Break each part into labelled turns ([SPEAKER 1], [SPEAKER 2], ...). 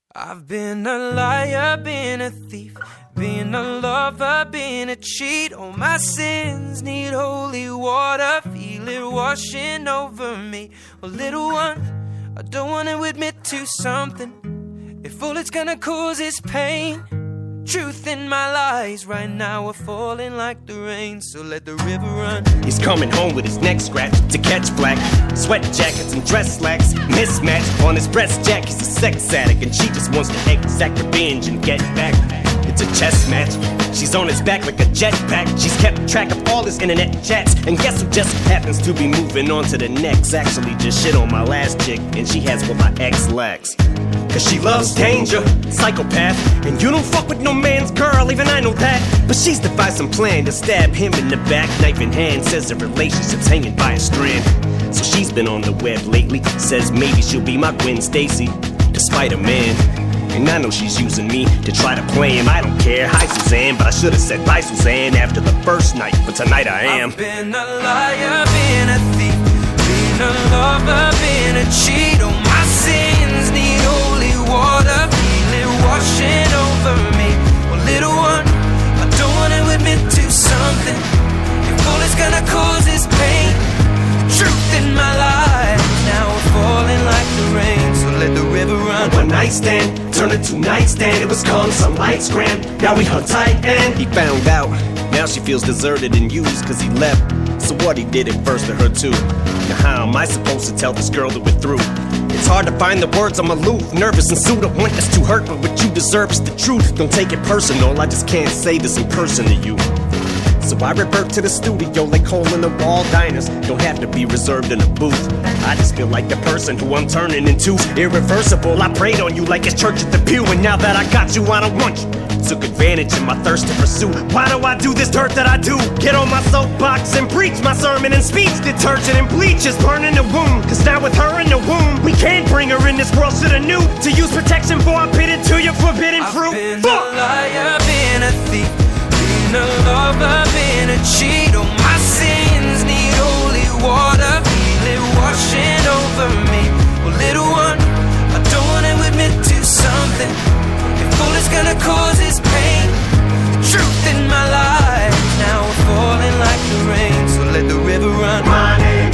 [SPEAKER 1] I've been a liar, been a thief, been a lover, been a cheat. All my sins need holy water, feel it washing over me. Well, little one, I don't want to admit to something. If all it's gonna cause is pain, truth in my lies right now are falling like the rain, so let the river run.
[SPEAKER 2] He's coming home with his neck scratched to catch black. Sweat jackets and dress slacks mismatched. On his breast jack, he's a sex addict, and she just wants to exact revenge and get back. It's a chess match. She's on his back like a jetpack. She's kept track of all his internet chats, and guess who just happens to be moving on to the next? Actually just shit on my last chick, and she has what my ex lacks. Cause she loves danger, psychopath. And you don't fuck with no man's girl, even I know that. But she's devised some plan to stab him in the back, knife in hand. Says the relationship's hanging by a strand. So she's been on the web lately, says maybe she'll be my Gwen Stacy, despite a man. And I know she's using me to try to play him. I don't care, hi Suzanne, but I should have said bye Suzanne after the first night, but tonight I am.
[SPEAKER 1] I've been a liar, been a thief, been a lover, been a cheat. All my sins need holy water, feel it washing over me. Well, little one, I don't want to admit to something. If all it's gonna cause is pain, the truth in my life now we're falling like the rain, so let the river run.
[SPEAKER 2] One night stand turned into nightstand. It was calm, some lights grand. Now we hung tight and he found out. Now she feels deserted and used cause he left. So what, he did it first to her too. Now how am I supposed to tell this girl that we're through? It's hard to find the words, I'm aloof, nervous and sued. I want this to hurt, but what you deserve is the truth. Don't take it personal, I just can't say this in person to you. So I revert to the studio like hole in the wall diners. Don't have to be reserved in a booth. I just feel like the person who I'm turning into irreversible. I prayed on you like it's church at the pew, and now that I got you, I don't want you. Took advantage of my thirst to pursue. Why do I do this dirt that I do? Get on my soapbox and preach my sermon and speech. Detergent and bleach is burning the womb. Cause now with her in the womb, we can't bring her in this world. Shoulda knew to use protection before I pitted to your forbidden fruit.
[SPEAKER 1] I've been a liar, been a thief, been a lover, been a cheat. All my sins need holy water, feel it washing over me. Well, little one, I don't want to admit to something. If all it's gonna cause is pain, the truth in my life now we're falling like the rain, so let the river run.
[SPEAKER 2] My name's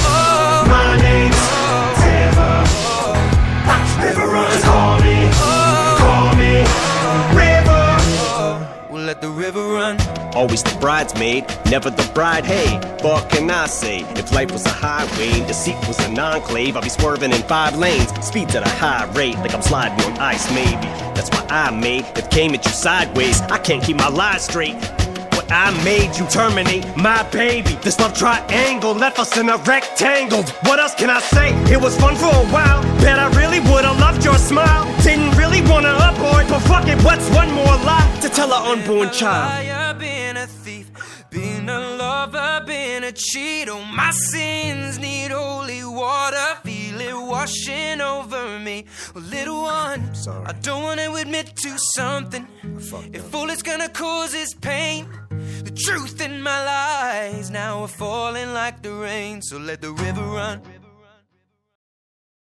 [SPEAKER 2] River. River runs, call me, River.
[SPEAKER 1] We'll let the river run.
[SPEAKER 2] Always the bridesmaid, never the bride. Hey, what can I say? If life was a highway and deceit was an enclave, I'd be swerving in 5 lanes, speeds at a high rate, like I'm sliding on ice maybe. That's why I made it came at you sideways. I can't keep my lies straight. What I made you terminate my baby. This love triangle left us in a rectangle. What else can I say? It was fun for a while. Bet I really would've loved your smile. Didn't really wanna abort, but fuck it, what's one more lie to tell our unborn child?
[SPEAKER 1] Been a thief, been a lover, been a cheat. All my sins need holy water, feel it washing over me. Well, little one, I don't want to admit to something. If all it's gonna cause is pain, the truth in my lies now are falling like the rain, so let the river run.